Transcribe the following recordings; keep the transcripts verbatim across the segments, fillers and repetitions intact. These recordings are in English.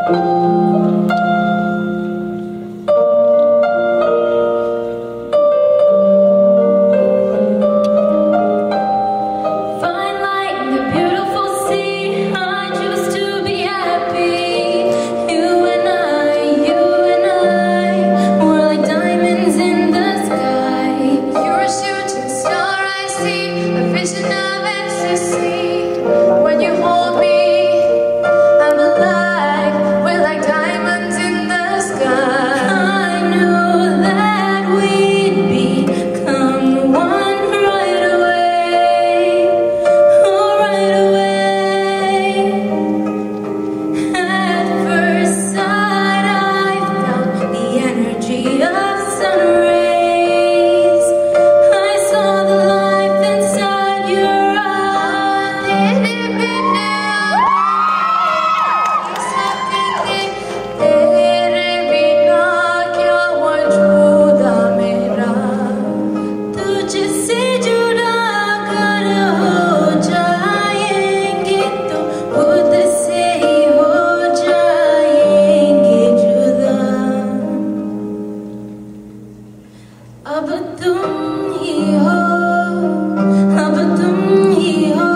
अब तुम ही हो, अब तुम ही हो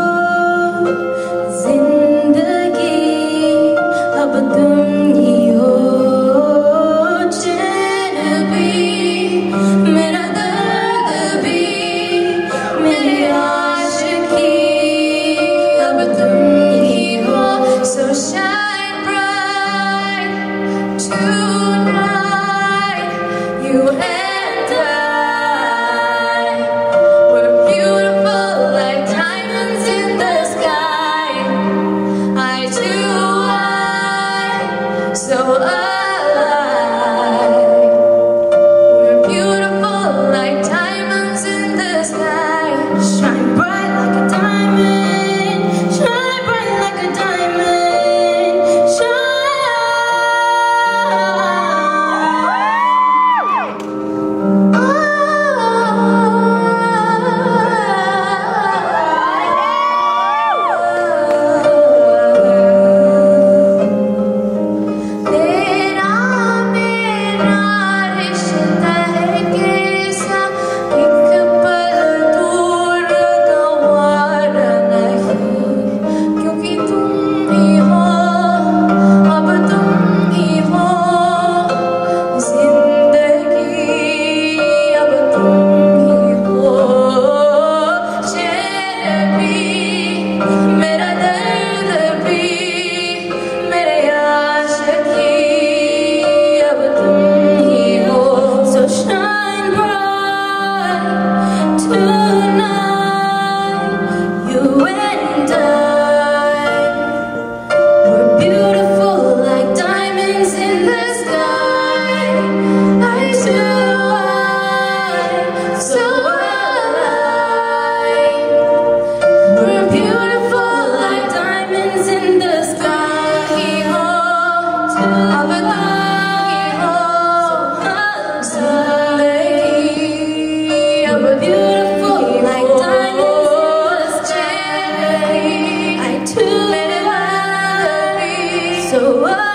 जिंदगी, अब तुम ही हो चैन भी, मेरा दर्द भी, मेरी आशिकी, अब तुम ही हो। So shine bright tonight, you and I. So alive, we're beautiful like diamonds in the sky. Shine bright like a diamond, shine bright like a diamond, shine. Oh. So